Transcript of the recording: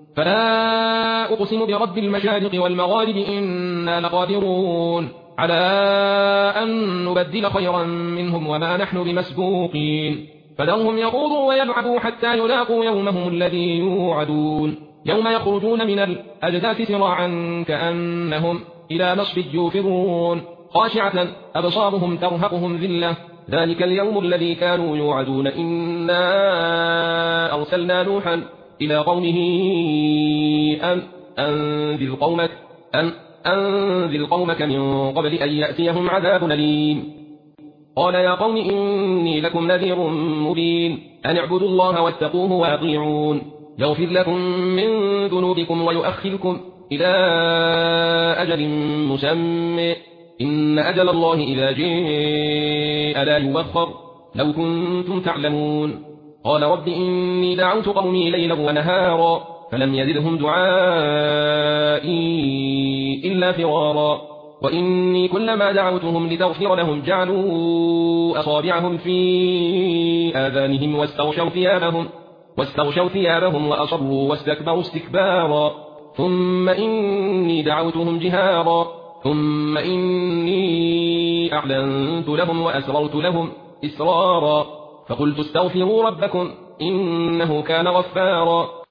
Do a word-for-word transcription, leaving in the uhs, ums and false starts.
فلا أقسم برب المشارق والمغارب إنا لقادرون على أن نبدل خيرا منهم وما نحن بمسبوقين فذرهم يخوضوا ويلعبوا حتى يلاقوا يومهم الذي يوعدون يوم يخرجون من الأجداث سراعا كأنهم إلى نصب يوفضون خاشعة أبصارهم ترهقهم ذلة ذلك اليوم الذي كانوا يوعدون إنا أرسلنا نوحا إلى قومه أن أنذر قومك أن أنذر قومك من قبل أن يأتيهم عذاب أليم قال يا قوم إني لكم نذير مبين أن اعبدوا الله واتقوه وأطيعون يغفر لكم من ذنوبكم ويؤخركم إلى أجل مسمى إن أجل الله إذا جاء لا يوخر لو كنتم تعلمون قال رب إني دعوت قومي ليلا ونهارا فلم يزدهم دعائي إلا فرارا وإني كلما دعوتهم لتغفر لهم جعلوا أصابعهم في آذانهم واستغشوا ثيابهم واستغشوا ثيابهم وأصروا واستكبروا استكبارا ثم إني دعوتهم جهارا ثم إني أعلنت لهم وأسررت لهم إسرارا فقلت استغفروا ربكم إنه كان غفارا